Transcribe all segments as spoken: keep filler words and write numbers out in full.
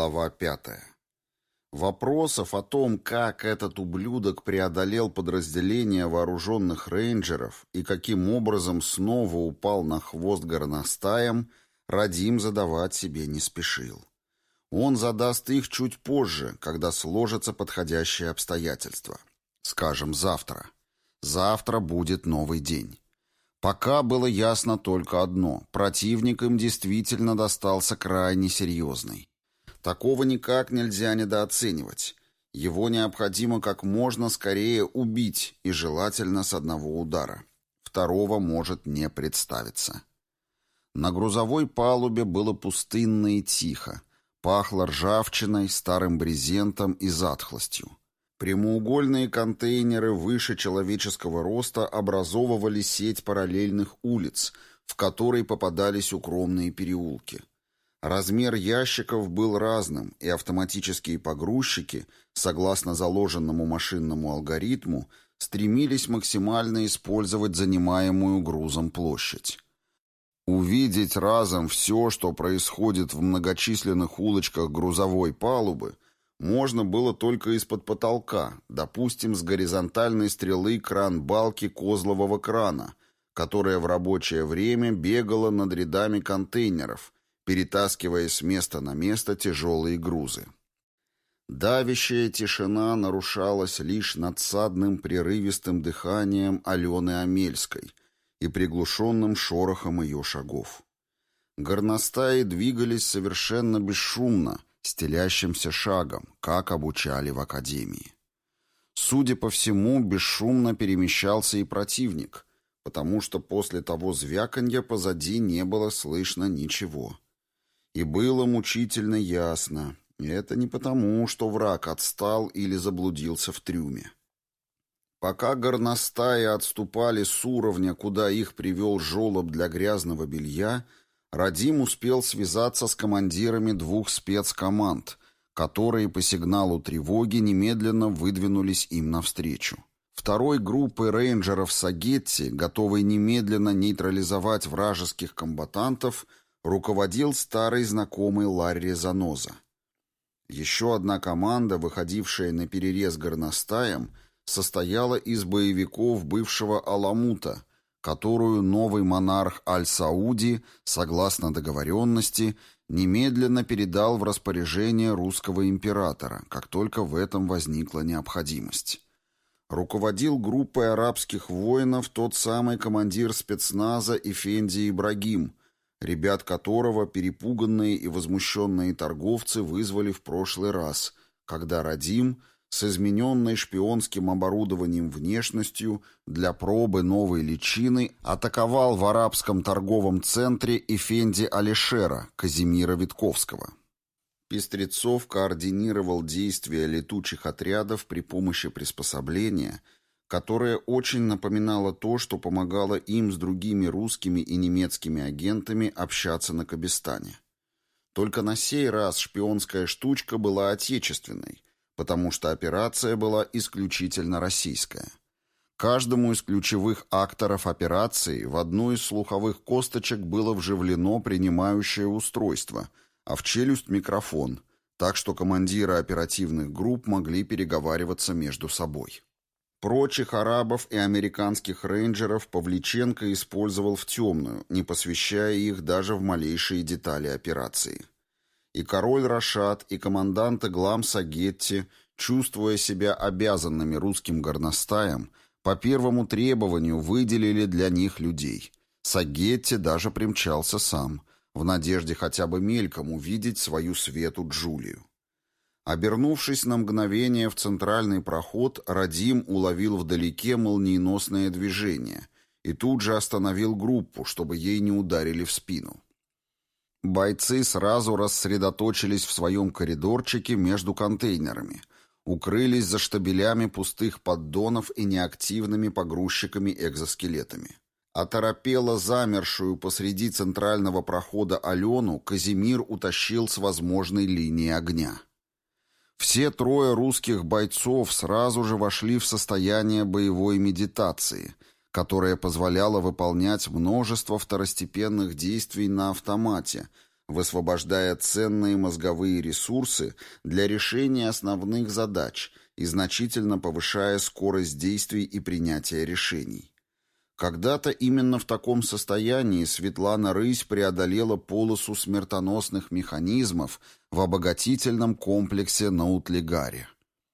Глава пятая. Вопросов о том, как этот ублюдок преодолел подразделение вооруженных рейнджеров и каким образом снова упал на хвост горностаям, Радим задавать себе не спешил. Он задаст их чуть позже, когда сложатся подходящие обстоятельства. Скажем, завтра. Завтра будет новый день. Пока было ясно только одно: противник им действительно достался крайне серьезный. Такого никак нельзя недооценивать. Его необходимо как можно скорее убить, и желательно с одного удара. Второго может не представиться. На грузовой палубе было пустынно и тихо. Пахло ржавчиной, старым брезентом и затхлостью. Прямоугольные контейнеры выше человеческого роста образовывали сеть параллельных улиц, в которой попадались укромные переулки. Размер ящиков был разным, и автоматические погрузчики, согласно заложенному машинному алгоритму, стремились максимально использовать занимаемую грузом площадь. Увидеть разом все, что происходит в многочисленных улочках грузовой палубы, можно было только из-под потолка, допустим, с горизонтальной стрелы кран-балки козлового крана, которая в рабочее время бегала над рядами контейнеров, перетаскивая с места на место тяжелые грузы. Давящая тишина нарушалась лишь надсадным прерывистым дыханием Алены Амельской и приглушенным шорохом ее шагов. Горностаи двигались совершенно бесшумно, стелящимся шагом, как обучали в академии. Судя по всему, бесшумно перемещался и противник, потому что после того звяканья позади не было слышно ничего. И было мучительно ясно. Это не потому, что враг отстал или заблудился в трюме. Пока горностаи отступали с уровня, куда их привел жолоб для грязного белья, Радим успел связаться с командирами двух спецкоманд, которые по сигналу тревоги немедленно выдвинулись им навстречу. Второй группы рейнджеров Сагетти, готовой немедленно нейтрализовать вражеских комбатантов, руководил старый знакомый Ларри Заноза. Еще одна команда, выходившая на перерез горностаям, состояла из боевиков бывшего Аламута, которую новый монарх Аль-Сауди, согласно договоренности, немедленно передал в распоряжение русского императора, как только в этом возникла необходимость. Руководил группой арабских воинов тот самый командир спецназа Эфенди Ибрагим, ребят которого перепуганные и возмущенные торговцы вызвали в прошлый раз, когда Радим с измененной шпионским оборудованием внешностью для пробы новой личины атаковал в арабском торговом центре Эфенди Алишера Казимира Витковского. Пестрецов координировал действия летучих отрядов при помощи приспособления, которое очень напоминало то, что помогало им с другими русскими и немецкими агентами общаться на Кабестане. Только на сей раз шпионская штучка была отечественной, потому что операция была исключительно российская. Каждому из ключевых акторов операции в одну из слуховых косточек было вживлено принимающее устройство, а в челюсть микрофон, так что командиры оперативных групп могли переговариваться между собой. Прочих арабов и американских рейнджеров Павличенко использовал в темную, не посвящая их даже в малейшие детали операции. И король Рашад, и командант Иглам Сагетти, чувствуя себя обязанными русским горностаям, по первому требованию выделили для них людей. Сагетти даже примчался сам, в надежде хотя бы мельком увидеть свою Свету Джулию. Обернувшись на мгновение в центральный проход, Радим уловил вдалеке молниеносное движение и тут же остановил группу, чтобы ей не ударили в спину. Бойцы сразу рассредоточились в своем коридорчике между контейнерами, укрылись за штабелями пустых поддонов и неактивными погрузчиками-экзоскелетами. Оторопело замершую посреди центрального прохода Алену Казимир утащил с возможной линии огня. Все трое русских бойцов сразу же вошли в состояние боевой медитации, которая позволяла выполнять множество второстепенных действий на автомате, высвобождая ценные мозговые ресурсы для решения основных задач и значительно повышая скорость действий и принятия решений. Когда-то именно в таком состоянии Светлана Рысь преодолела полосу смертоносных механизмов в обогатительном комплексе на Утлигаре.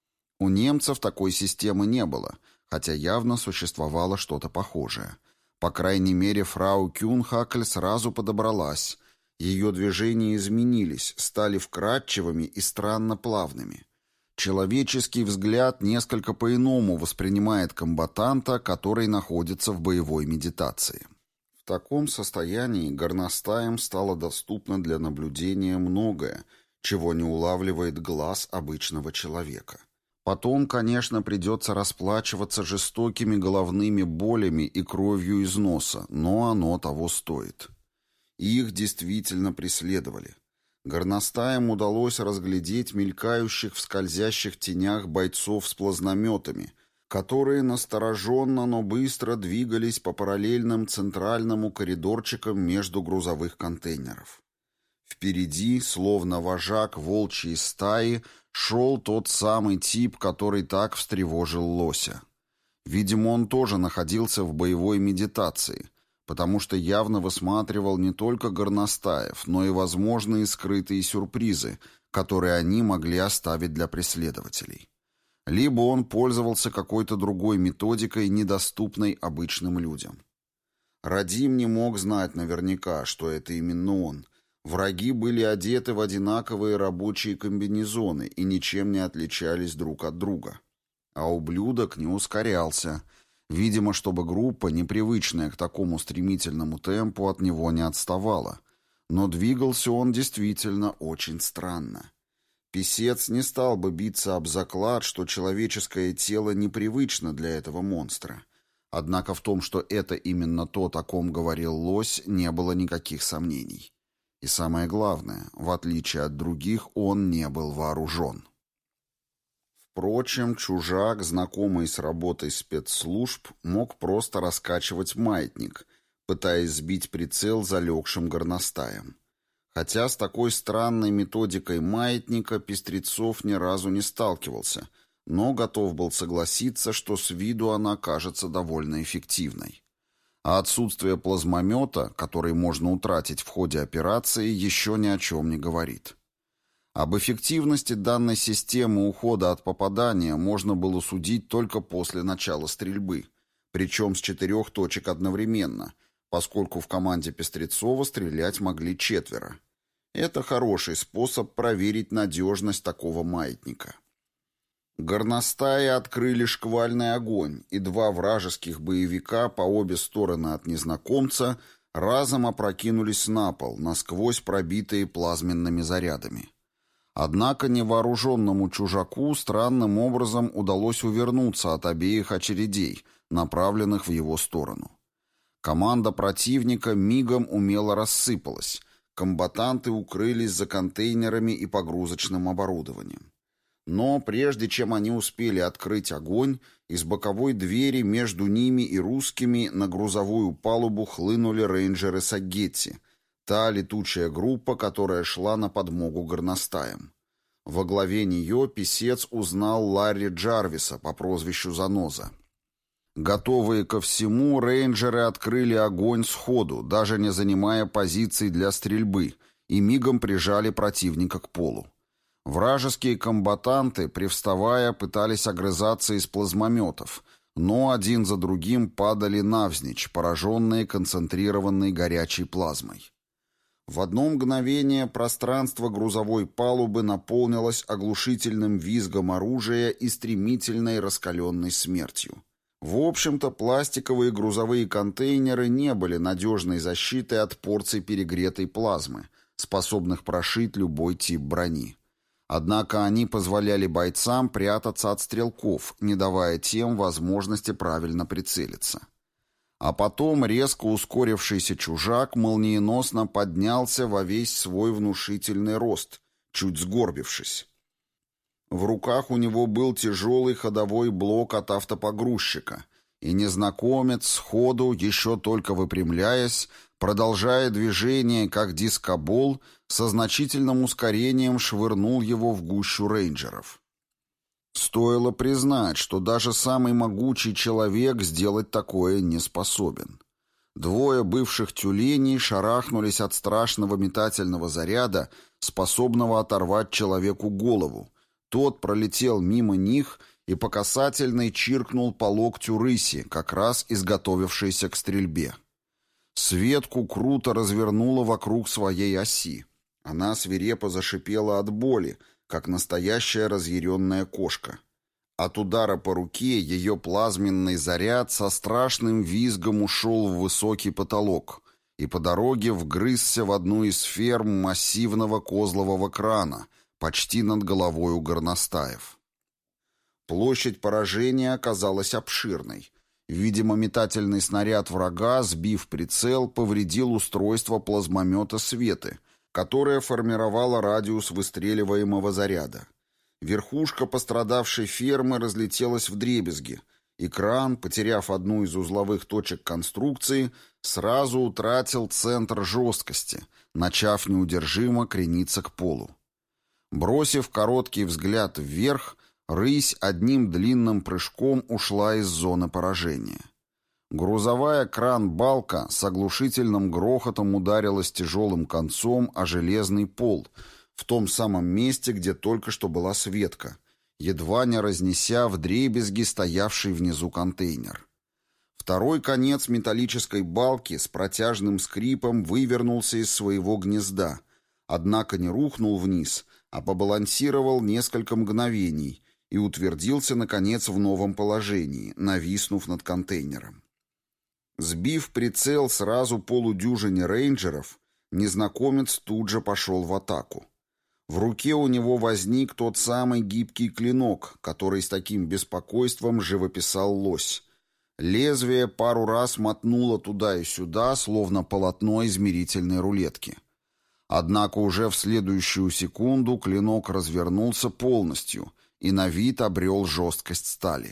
У немцев такой системы не было, хотя явно существовало что-то похожее. По крайней мере, фрау Кюнхакль сразу подобралась. Ее движения изменились, стали вкрадчивыми и странно плавными. Человеческий взгляд несколько по-иному воспринимает комбатанта, который находится в боевой медитации. В таком состоянии горностаям стало доступно для наблюдения многое, чего не улавливает глаз обычного человека. Потом, конечно, придется расплачиваться жестокими головными болями и кровью из носа, но оно того стоит. Их действительно преследовали. Горностаям удалось разглядеть мелькающих в скользящих тенях бойцов с плазнометами, которые настороженно, но быстро двигались по параллельным центральному коридорчикам между грузовых контейнеров. Впереди, словно вожак волчьей стаи, шел тот самый тип, который так встревожил лося. Видимо, он тоже находился в боевой медитации, потому что явно высматривал не только горностаев, но и возможные скрытые сюрпризы, которые они могли оставить для преследователей. Либо он пользовался какой-то другой методикой, недоступной обычным людям. Радим не мог знать наверняка, что это именно он. Враги были одеты в одинаковые рабочие комбинезоны и ничем не отличались друг от друга. А ублюдок не ускорялся, видимо, чтобы группа, непривычная к такому стремительному темпу, от него не отставала. Но двигался он действительно очень странно. Песец не стал бы биться об заклад, что человеческое тело непривычно для этого монстра. Однако в том, что это именно то, о ком говорил лось, не было никаких сомнений. И самое главное, в отличие от других, он не был вооружен. Впрочем, чужак, знакомый с работой спецслужб, мог просто раскачивать маятник, пытаясь сбить прицел залегшим горностаем. Хотя с такой странной методикой маятника Пестрецов ни разу не сталкивался, но готов был согласиться, что с виду она кажется довольно эффективной. А отсутствие плазмомета, который можно утратить в ходе операции, еще ни о чем не говорит. Об эффективности данной системы ухода от попадания можно было судить только после начала стрельбы, причем с четырех точек одновременно, поскольку в команде Пестрецова стрелять могли четверо. Это хороший способ проверить надежность такого маятника. Горностаи открыли шквальный огонь, и два вражеских боевика по обе стороны от незнакомца разом опрокинулись на пол, насквозь пробитые плазменными зарядами. Однако невооруженному чужаку странным образом удалось увернуться от обеих очередей, направленных в его сторону. Команда противника мигом умело рассыпалась, комбатанты укрылись за контейнерами и погрузочным оборудованием. Но прежде чем они успели открыть огонь, из боковой двери между ними и русскими на грузовую палубу хлынули рейнджеры Сагетти, та летучая группа, которая шла на подмогу горностаям. Во главе нее писец узнал Ларри Джарвиса по прозвищу Заноза. Готовые ко всему, рейнджеры открыли огонь сходу, даже не занимая позиций для стрельбы, и мигом прижали противника к полу. Вражеские комбатанты, привставая, пытались огрызаться из плазмометов, но один за другим падали навзничь, пораженные концентрированной горячей плазмой. В одно мгновение пространство грузовой палубы наполнилось оглушительным визгом оружия и стремительной раскаленной смертью. В общем-то, пластиковые грузовые контейнеры не были надежной защитой от порций перегретой плазмы, способных прошить любой тип брони. Однако они позволяли бойцам прятаться от стрелков, не давая тем возможности правильно прицелиться. А потом резко ускорившийся чужак молниеносно поднялся во весь свой внушительный рост, чуть сгорбившись. В руках у него был тяжелый ходовой блок от автопогрузчика, и незнакомец сходу, еще только выпрямляясь, продолжая движение как дискобол, со значительным ускорением швырнул его в гущу рейнджеров. Стоило признать, что даже самый могучий человек сделать такое не способен. Двое бывших тюленей шарахнулись от страшного метательного заряда, способного оторвать человеку голову. Тот пролетел мимо них и по касательной чиркнул по локтю рыси, как раз изготовившейся к стрельбе. Светку круто развернула вокруг своей оси. Она свирепо зашипела от боли, как настоящая разъяренная кошка. От удара по руке ее плазменный заряд со страшным визгом ушел в высокий потолок и по дороге вгрызся в одну из ферм массивного козлового крана, почти над головой у горностаев. Площадь поражения оказалась обширной. Видимо, метательный снаряд врага, сбив прицел, повредил устройство плазмомета Светы, которое формировало радиус выстреливаемого заряда. Верхушка пострадавшей фермы разлетелась вдребезги, и кран, потеряв одну из узловых точек конструкции, сразу утратил центр жесткости, начав неудержимо крениться к полу. Бросив короткий взгляд вверх, рысь одним длинным прыжком ушла из зоны поражения. Грузовая кран-балка с оглушительным грохотом ударилась тяжелым концом о железный пол в том самом месте, где только что была Светка, едва не разнеся вдребезги стоявший внизу контейнер. Второй конец металлической балки с протяжным скрипом вывернулся из своего гнезда, однако не рухнул вниз, а побалансировал несколько мгновений и утвердился, наконец, в новом положении, нависнув над контейнером. Сбив прицел сразу полудюжине рейнджеров, незнакомец тут же пошел в атаку. В руке у него возник тот самый гибкий клинок, который с таким беспокойством живописал лось. Лезвие пару раз мотнуло туда и сюда, словно полотно измерительной рулетки. Однако уже в следующую секунду клинок развернулся полностью и на вид обрел жесткость стали.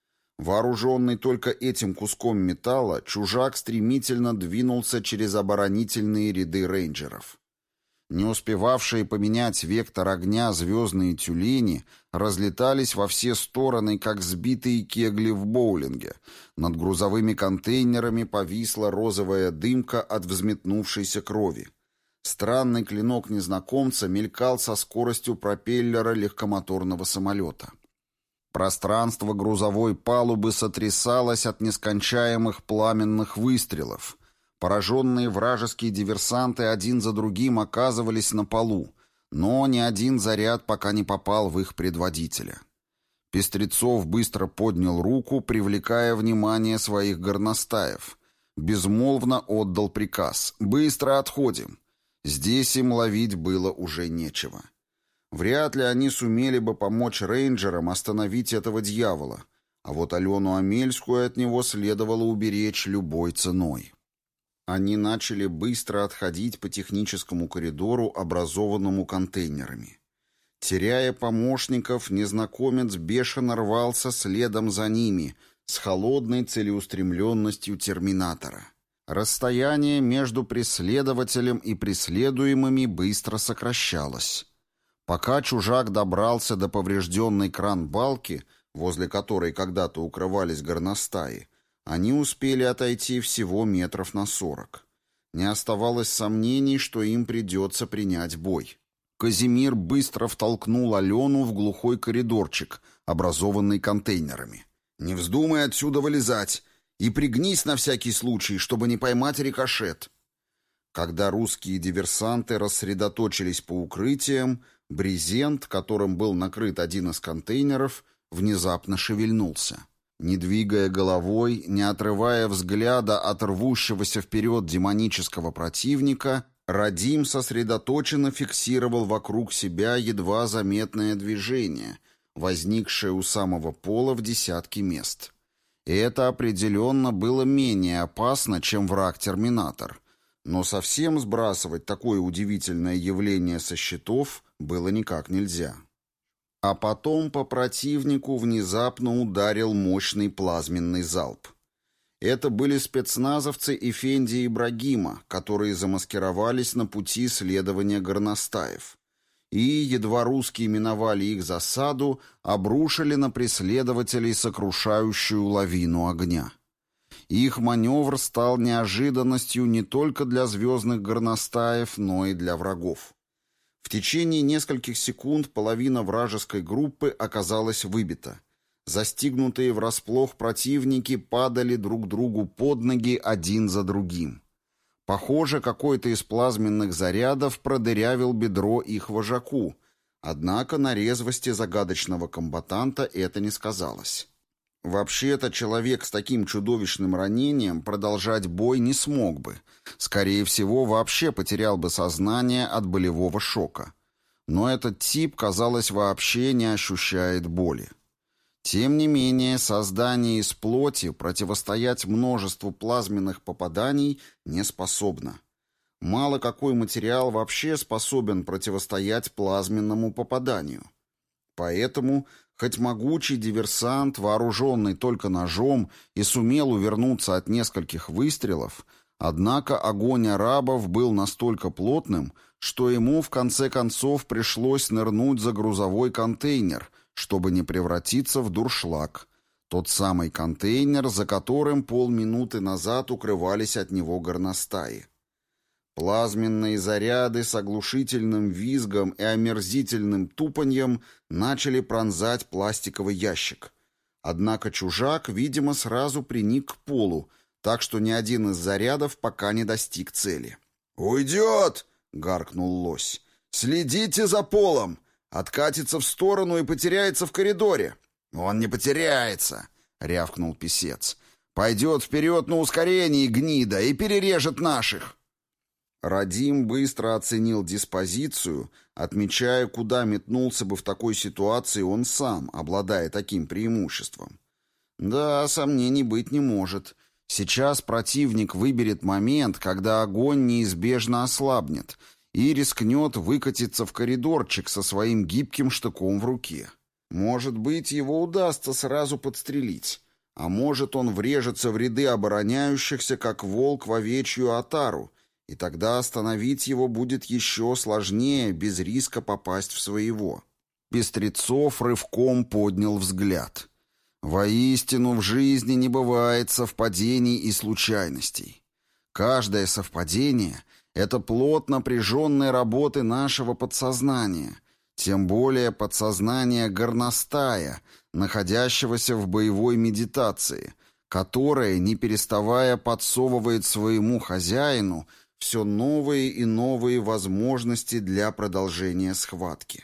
Вооруженный только этим куском металла, чужак стремительно двинулся через оборонительные ряды рейнджеров. Не успевавшие поменять вектор огня звездные тюлени разлетались во все стороны, как сбитые кегли в боулинге. Над грузовыми контейнерами повисла розовая дымка от взметнувшейся крови. Странный клинок незнакомца мелькал со скоростью пропеллера легкомоторного самолета. Пространство грузовой палубы сотрясалось от нескончаемых пламенных выстрелов. Пораженные вражеские диверсанты один за другим оказывались на полу, но ни один заряд пока не попал в их предводителя. Пестрецов быстро поднял руку, привлекая внимание своих горностаев. Безмолвно отдал приказ: «Быстро отходим!» Здесь им ловить было уже нечего. Вряд ли они сумели бы помочь рейнджерам остановить этого дьявола, а вот Алену Амельскую от него следовало уберечь любой ценой. Они начали быстро отходить по техническому коридору, образованному контейнерами. Теряя помощников, незнакомец бешено рвался следом за ними с холодной целеустремленностью терминатора. Расстояние между преследователем и преследуемыми быстро сокращалось. Пока чужак добрался до поврежденной кран-балки, возле которой когда-то укрывались горностаи, они успели отойти всего метров на сорок. Не оставалось сомнений, что им придется принять бой. Казимир быстро втолкнул Алену в глухой коридорчик, образованный контейнерами. «Не вздумай отсюда вылезать и пригнись на всякий случай, чтобы не поймать рикошет». Когда русские диверсанты рассредоточились по укрытиям, брезент, которым был накрыт один из контейнеров, внезапно шевельнулся. Не двигая головой, не отрывая взгляда от рвущегося вперед демонического противника, Радим сосредоточенно фиксировал вокруг себя едва заметное движение, возникшее у самого пола в десятке мест. И это определенно было менее опасно, чем враг-терминатор. Но совсем сбрасывать такое удивительное явление со счетов было никак нельзя. А потом по противнику внезапно ударил мощный плазменный залп. Это были спецназовцы Эфенди Ибрагима, которые замаскировались на пути следования горностаев. И, едва русские миновали их засаду, обрушили на преследователей сокрушающую лавину огня. Их маневр стал неожиданностью не только для звездных горностаев, но и для врагов. В течение нескольких секунд половина вражеской группы оказалась выбита. Застигнутые врасплох противники падали друг другу под ноги один за другим. Похоже, какой-то из плазменных зарядов продырявил бедро их вожаку, однако на резвости загадочного комбатанта это не сказалось. Вообще-то человек с таким чудовищным ранением продолжать бой не смог бы. Скорее всего, вообще потерял бы сознание от болевого шока. Но этот тип, казалось, вообще не ощущает боли. Тем не менее, создание из плоти противостоять множеству плазменных попаданий не способно. Мало какой материал вообще способен противостоять плазменному попаданию. Поэтому, хоть могучий диверсант, вооруженный только ножом, и сумел увернуться от нескольких выстрелов, однако огонь арабов был настолько плотным, что ему в конце концов пришлось нырнуть за грузовой контейнер, чтобы не превратиться в дуршлаг. Тот самый контейнер, за которым полминуты назад укрывались от него горностаи. Плазменные заряды с оглушительным визгом и омерзительным тупаньем начали пронзать пластиковый ящик. Однако чужак, видимо, сразу приник к полу, так что ни один из зарядов пока не достиг цели. «Уйдет!» — гаркнул лось. «Следите за полом! Откатится в сторону и потеряется в коридоре!» «Он не потеряется!» — рявкнул писец. «Пойдет вперед на ускорении, гнида, и перережет наших!» Радим быстро оценил диспозицию, отмечая, куда метнулся бы в такой ситуации он сам, обладая таким преимуществом. Да, сомнений быть не может. Сейчас противник выберет момент, когда огонь неизбежно ослабнет, и рискнет выкатиться в коридорчик со своим гибким штыком в руке. Может быть, его удастся сразу подстрелить, а может, он врежется в ряды обороняющихся, как волк в овечью отару, и тогда остановить его будет еще сложнее, без риска попасть в своего. Пестрецов рывком поднял взгляд. Воистину, в жизни не бывает совпадений и случайностей. Каждое совпадение — это плод напряженной работы нашего подсознания, тем более подсознания горностая, находящегося в боевой медитации, которое, не переставая, подсовывает своему хозяину все новые и новые возможности для продолжения схватки.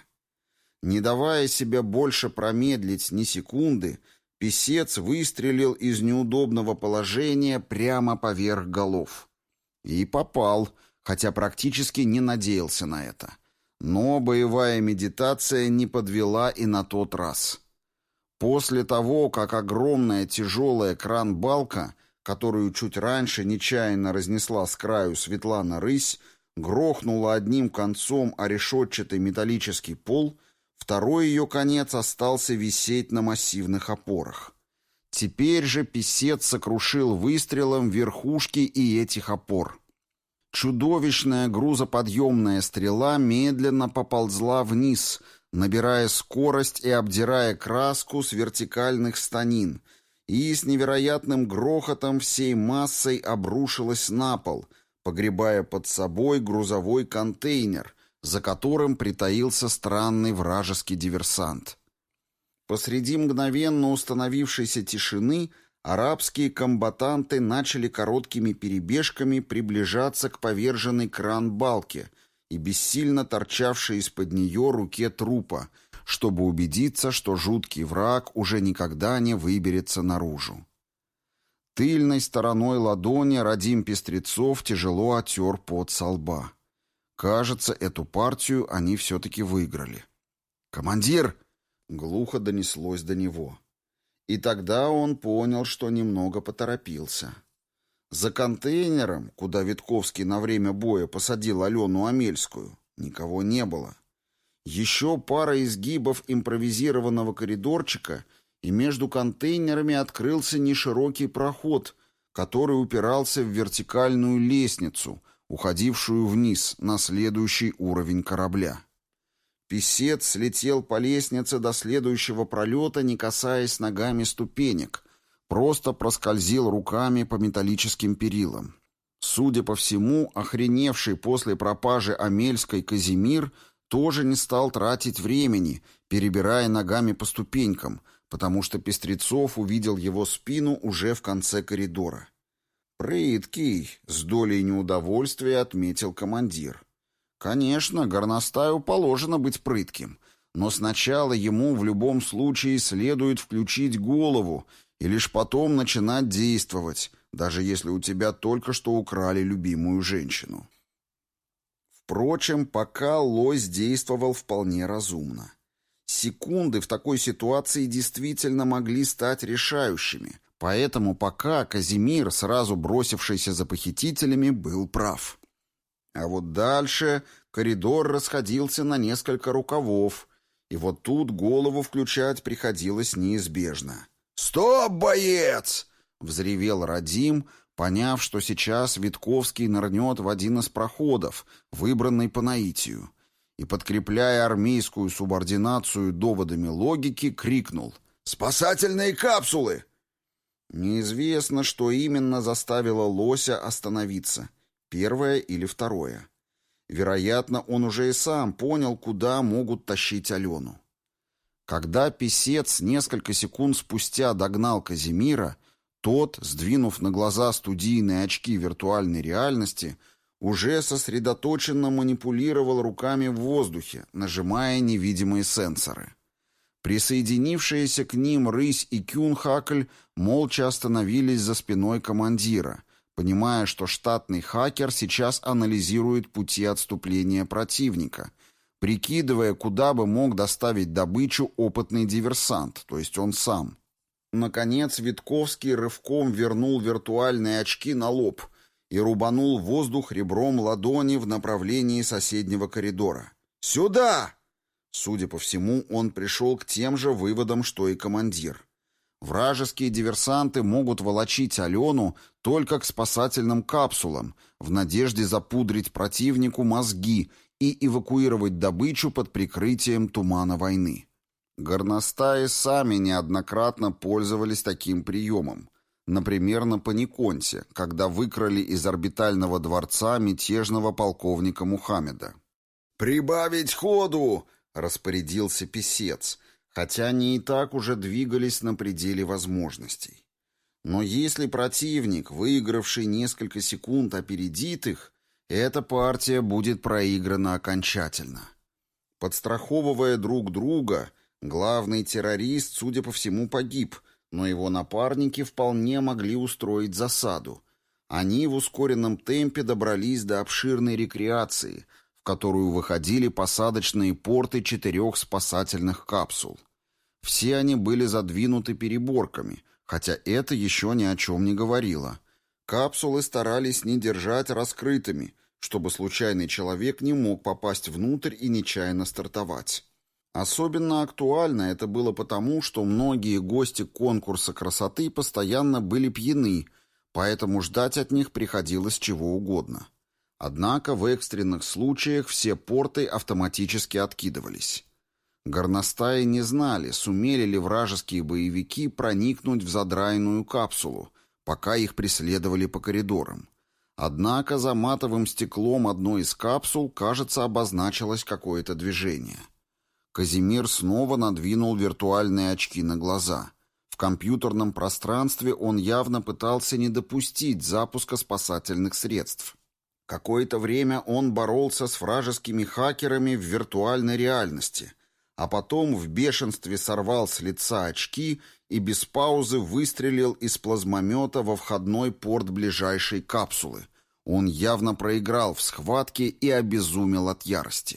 Не давая себе больше промедлить ни секунды, писец выстрелил из неудобного положения прямо поверх голов. И попал, хотя практически не надеялся на это. Но боевая медитация не подвела и на тот раз. После того, как огромная тяжелая кран-балка, которую чуть раньше нечаянно разнесла с краю Светлана Рысь, грохнула одним концом о решетчатый металлический пол, второй ее конец остался висеть на массивных опорах. Теперь же писец сокрушил выстрелом верхушки и этих опор. Чудовищная грузоподъемная стрела медленно поползла вниз, набирая скорость и обдирая краску с вертикальных станин, и с невероятным грохотом всей массой обрушилась на пол, погребая под собой грузовой контейнер, за которым притаился странный вражеский диверсант. Посреди мгновенно установившейся тишины арабские комбатанты начали короткими перебежками приближаться к поверженной кран-балке и бессильно торчавшей из-под нее руке трупа, чтобы убедиться, что жуткий враг уже никогда не выберется наружу. Тыльной стороной ладони Радим Пестрецов тяжело отер пот со лба. Кажется, эту партию они все-таки выиграли. «Командир!» — глухо донеслось до него. И тогда он понял, что немного поторопился. За контейнером, куда Витковский на время боя посадил Алену Амельскую, никого не было. Еще пара изгибов импровизированного коридорчика, и между контейнерами открылся неширокий проход, который упирался в вертикальную лестницу, уходившую вниз на следующий уровень корабля. Писец слетел по лестнице до следующего пролета, не касаясь ногами ступенек, просто проскользил руками по металлическим перилам. Судя по всему, охреневший после пропажи Амельской Казимир тоже не стал тратить времени, перебирая ногами по ступенькам, потому что Пестрецов увидел его спину уже в конце коридора. «Прыткий», — с долей неудовольствия отметил командир. «Конечно, горностаю положено быть прытким, но сначала ему в любом случае следует включить голову и лишь потом начинать действовать, даже если у тебя только что украли любимую женщину». Впрочем, пока лось действовал вполне разумно. Секунды в такой ситуации действительно могли стать решающими, поэтому пока Казимир, сразу бросившийся за похитителями, был прав. А вот дальше коридор расходился на несколько рукавов, и вот тут голову включать приходилось неизбежно. «Стоп, боец!» — взревел Радим, поняв, что сейчас Витковский нырнет в один из проходов, выбранный по наитию, и, подкрепляя армейскую субординацию доводами логики, крикнул: «Спасательные капсулы!» Неизвестно, что именно заставило лося остановиться, первое или второе. Вероятно, он уже и сам понял, куда могут тащить Алену. Когда писец несколько секунд спустя догнал Казимира, тот, сдвинув на глаза студийные очки виртуальной реальности, уже сосредоточенно манипулировал руками в воздухе, нажимая невидимые сенсоры. Присоединившиеся к ним Рысь и Кюнхакль молча остановились за спиной командира, понимая, что штатный хакер сейчас анализирует пути отступления противника, прикидывая, куда бы мог доставить добычу опытный диверсант, то есть он сам. Наконец Витковский рывком вернул виртуальные очки на лоб и рубанул воздух ребром ладони в направлении соседнего коридора. «Сюда!» Судя по всему, он пришел к тем же выводам, что и командир. Вражеские диверсанты могут волочить Алену только к спасательным капсулам, в надежде запудрить противнику мозги и эвакуировать добычу под прикрытием тумана войны. Горностаи сами неоднократно пользовались таким приемом. Например, на Паниконте, когда выкрали из орбитального дворца мятежного полковника Мухаммеда. «Прибавить ходу!» — распорядился писец, хотя они и так уже двигались на пределе возможностей. Но если противник, выигравший несколько секунд, опередит их, эта партия будет проиграна окончательно. Подстраховывая друг друга, главный террорист, судя по всему, погиб, но его напарники вполне могли устроить засаду. Они в ускоренном темпе добрались до обширной рекреации, в которую выходили посадочные порты четырех спасательных капсул. Все они были задвинуты переборками, хотя это еще ни о чем не говорило. Капсулы старались не держать раскрытыми, чтобы случайный человек не мог попасть внутрь и нечаянно стартовать. Особенно актуально это было потому, что многие гости конкурса красоты постоянно были пьяны, поэтому ждать от них приходилось чего угодно. Однако в экстренных случаях все порты автоматически откидывались. Горностаи не знали, сумели ли вражеские боевики проникнуть в задраенную капсулу, пока их преследовали по коридорам. Однако за матовым стеклом одной из капсул, кажется, обозначилось какое-то движение. Казимир снова надвинул виртуальные очки на глаза. В компьютерном пространстве он явно пытался не допустить запуска спасательных средств. Какое-то время он боролся с вражескими хакерами в виртуальной реальности, а потом в бешенстве сорвал с лица очки и без паузы выстрелил из плазмомета во входной порт ближайшей капсулы. Он явно проиграл в схватке и обезумел от ярости.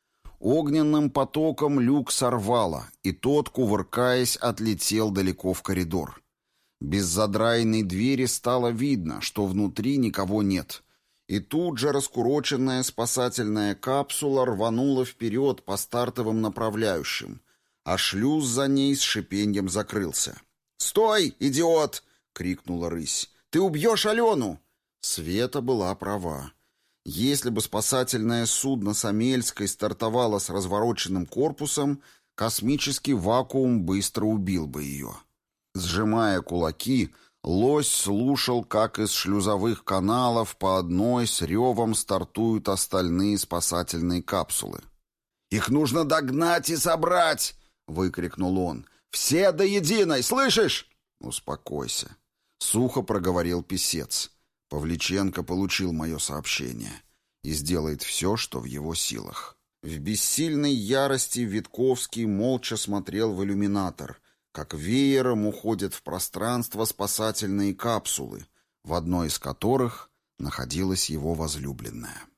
Огненным потоком люк сорвало, и тот, кувыркаясь, отлетел далеко в коридор. Без задраенной двери стало видно, что внутри никого нет, И тут же раскуроченная спасательная капсула рванула вперед по стартовым направляющим, а шлюз за ней с шипением закрылся. «Стой, идиот!» — крикнула рысь. «Ты убьешь Алену!» Света была права. Если бы спасательное судно с Амельской стартовало с развороченным корпусом, космический вакуум быстро убил бы ее. Сжимая кулаки, лось слушал, как из шлюзовых каналов по одной с ревом стартуют остальные спасательные капсулы. «Их нужно догнать и собрать!» — выкрикнул он. «Все до единой, слышишь?» «Успокойся», — сухо проговорил писец. Павличенко получил мое сообщение и сделает все, что в его силах. В бессильной ярости Витковский молча смотрел в иллюминатор, как веером уходят в пространство спасательные капсулы, в одной из которых находилась его возлюбленная.